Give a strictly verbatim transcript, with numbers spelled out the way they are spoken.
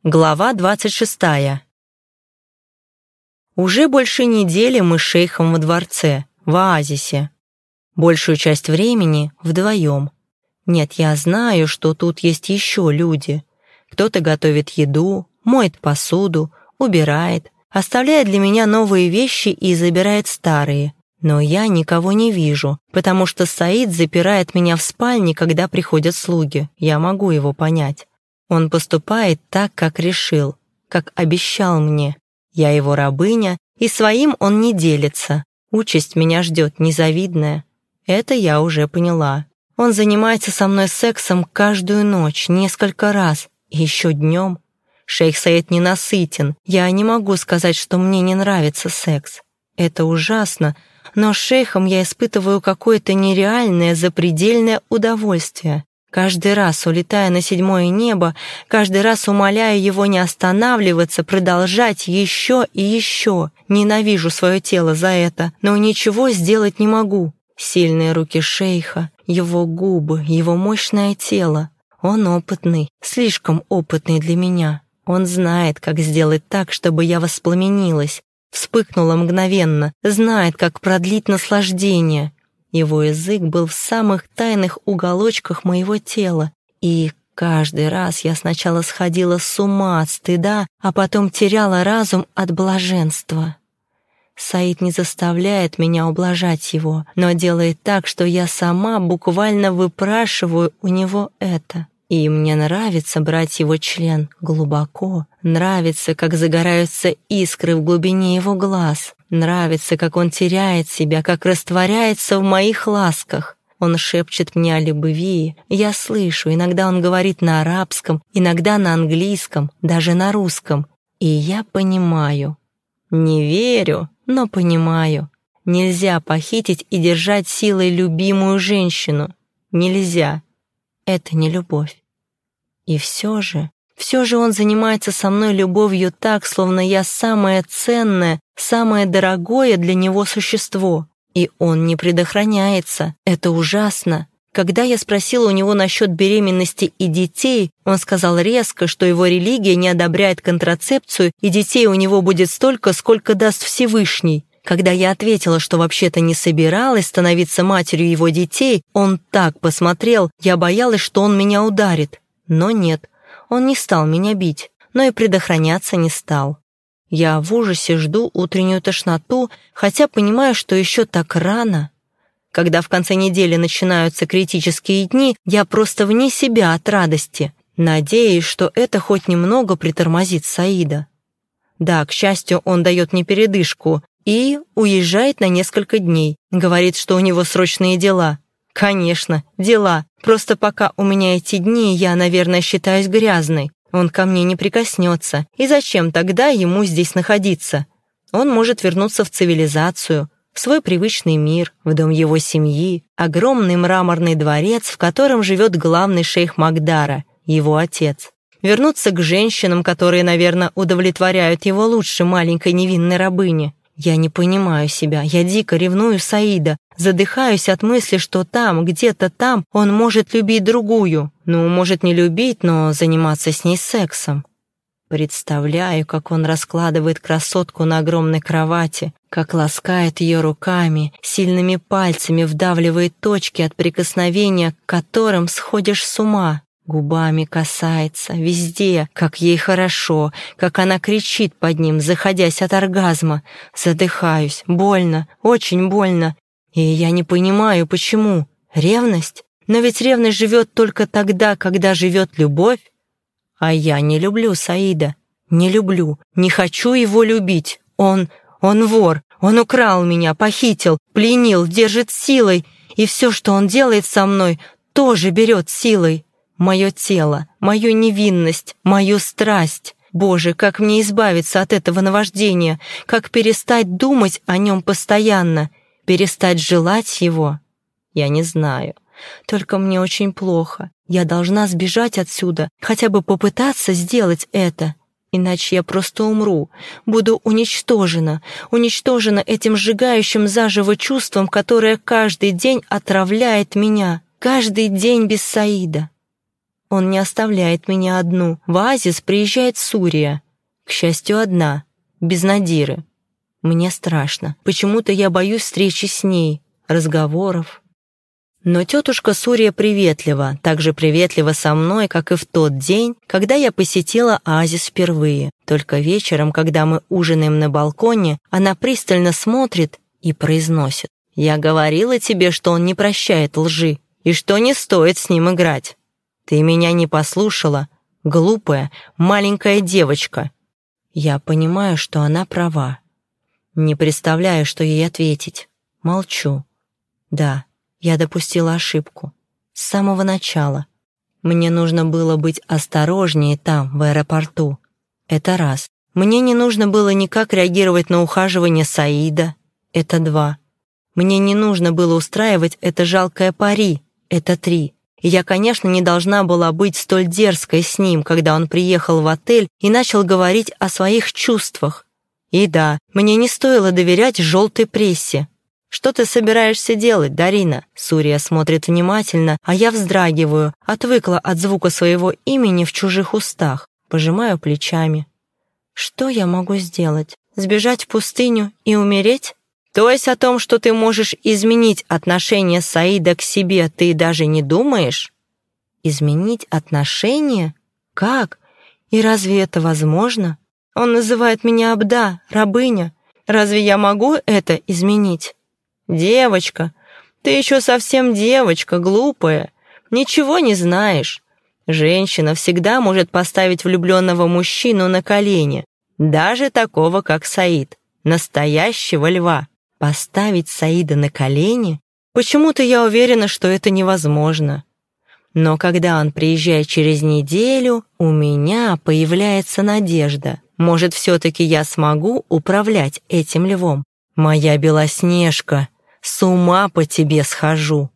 Глава двадцать шестая. Уже больше недели мы с шейхом во дворце, в оазисе. Большую часть времени вдвоем. Нет, я знаю, что тут есть еще люди. Кто-то готовит еду, моет посуду, убирает, оставляет для меня новые вещи и забирает старые. Но я никого не вижу, потому что Саид запирает меня в спальне, когда приходят слуги. Я могу его понять. Он поступает так, как решил, как обещал мне. Я его рабыня, и своим он не делится. Участь меня ждет незавидная. Это я уже поняла. Он занимается со мной сексом каждую ночь, несколько раз, и еще днем. Шейх Саид ненасытен. Я не могу сказать, что мне не нравится секс. Это ужасно, но с шейхом я испытываю какое-то нереальное запредельное удовольствие. Каждый раз, улетая на седьмое небо, каждый раз умоляю его не останавливаться, продолжать еще и еще. Ненавижу свое тело за это, но ничего сделать не могу. Сильные руки шейха, его губы, его мощное тело. Он опытный, слишком опытный для меня. Он знает, как сделать так, чтобы я воспламенилась, вспыхнула мгновенно, знает, как продлить наслаждение. Его язык был в самых тайных уголочках моего тела, и каждый раз я сначала сходила с ума от стыда, а потом теряла разум от блаженства. Саид не заставляет меня ублажать его, но делает так, что я сама буквально выпрашиваю у него это. И мне нравится брать его член глубоко, нравится, как загораются искры в глубине его глаз, нравится, как он теряет себя, как растворяется в моих ласках. Он шепчет мне о любви, я слышу, иногда он говорит на арабском, иногда на английском, даже на русском, и я понимаю. Не верю, но понимаю. Нельзя похитить и держать силой любимую женщину. Нельзя. Это не любовь. И все же, все же он занимается со мной любовью так, словно я самое ценное, самое дорогое для него существо. И он не предохраняется. Это ужасно. Когда я спросила у него насчет беременности и детей, он сказал резко, что его религия не одобряет контрацепцию, и детей у него будет столько, сколько даст Всевышний. Когда я ответила, что вообще-то не собиралась становиться матерью его детей, он так посмотрел, я боялась, что он меня ударит. Но нет, он не стал меня бить, но и предохраняться не стал. Я в ужасе жду утреннюю тошноту, хотя понимаю, что еще так рано. Когда в конце недели начинаются критические дни, я просто вне себя от радости, надеясь, что это хоть немного притормозит Саида. Да, к счастью, он дает мне передышку и уезжает на несколько дней, говорит, что у него срочные дела. Конечно, дела. Просто пока у меня эти дни, я, наверное, считаюсь грязной. Он ко мне не прикоснется. И зачем тогда ему здесь находиться? Он может вернуться в цивилизацию, в свой привычный мир, в дом его семьи, огромный мраморный дворец, в котором живет главный шейх Магдара, его отец. Вернуться к женщинам, которые, наверное, удовлетворяют его лучше маленькой невинной рабыни. Я не понимаю себя, я дико ревную Саида, задыхаюсь от мысли, что там, где-то там, он может любить другую. Ну, может не любить, но заниматься с ней сексом. Представляю, как он раскладывает красотку на огромной кровати, как ласкает ее руками, сильными пальцами вдавливает точки, от прикосновения к которым сходишь с ума. Губами касается, везде, как ей хорошо, как она кричит под ним, заходясь от оргазма. Задыхаюсь, больно, очень больно. И я не понимаю, почему. Ревность? Но ведь ревность живет только тогда, когда живет любовь. А я не люблю Саида. Не люблю, не хочу его любить. Он, он вор, он украл меня, похитил, пленил, держит силой. И все, что он делает со мной, тоже берет силой. Мое тело, мою невинность, мою страсть. Боже, как мне избавиться от этого наваждения, как перестать думать о нем постоянно, перестать желать его? Я не знаю. Только мне очень плохо. Я должна сбежать отсюда, хотя бы попытаться сделать это. Иначе я просто умру, буду уничтожена, уничтожена этим сжигающим заживо чувством, которое каждый день отравляет меня, каждый день без Саида. он не оставляет меня одну. В оазис приезжает Сурия. К счастью, одна, без Надиры. Мне страшно. Почему-то я боюсь встречи с ней, разговоров. Но тетушка Сурия приветлива, так же приветлива со мной, как и в тот день, когда я посетила оазис впервые. Только вечером, когда мы ужинаем на балконе, она пристально смотрит и произносит: «Я говорила тебе, что он не прощает лжи, и что не стоит с ним играть. Ты меня не послушала, глупая, маленькая девочка». Я понимаю, что она права. Не представляю, что ей ответить. Молчу. Да, я допустила ошибку. С самого начала. Мне нужно было быть осторожнее там, в аэропорту. Это раз. Мне не нужно было никак реагировать на ухаживание Саида. Это два. Мне не нужно было устраивать это жалкое пари. Это три. И я, конечно, не должна была быть столь дерзкой с ним, когда он приехал в отель и начал говорить о своих чувствах. И да, мне не стоило доверять желтой прессе. «Что ты собираешься делать, Дарина?» Сурия смотрит внимательно, а я вздрагиваю, отвыкла от звука своего имени в чужих устах. Пожимаю плечами. «Что я могу сделать? Сбежать в пустыню и умереть? То есть о том, что ты можешь изменить отношение Саида к себе, ты даже не думаешь?» «Изменить отношение? Как? И разве это возможно? Он называет меня Абда, рабыня. Разве я могу это изменить?» «Девочка, ты еще совсем девочка, глупая. Ничего не знаешь. Женщина всегда может поставить влюбленного мужчину на колени, даже такого, как Саид, настоящего льва. Поставить Саида на колени? Почему-то я уверена, что это невозможно. Но когда он приезжает через неделю, у меня появляется надежда. Может, все-таки я смогу управлять этим львом? Моя Белоснежка, с ума по тебе схожу».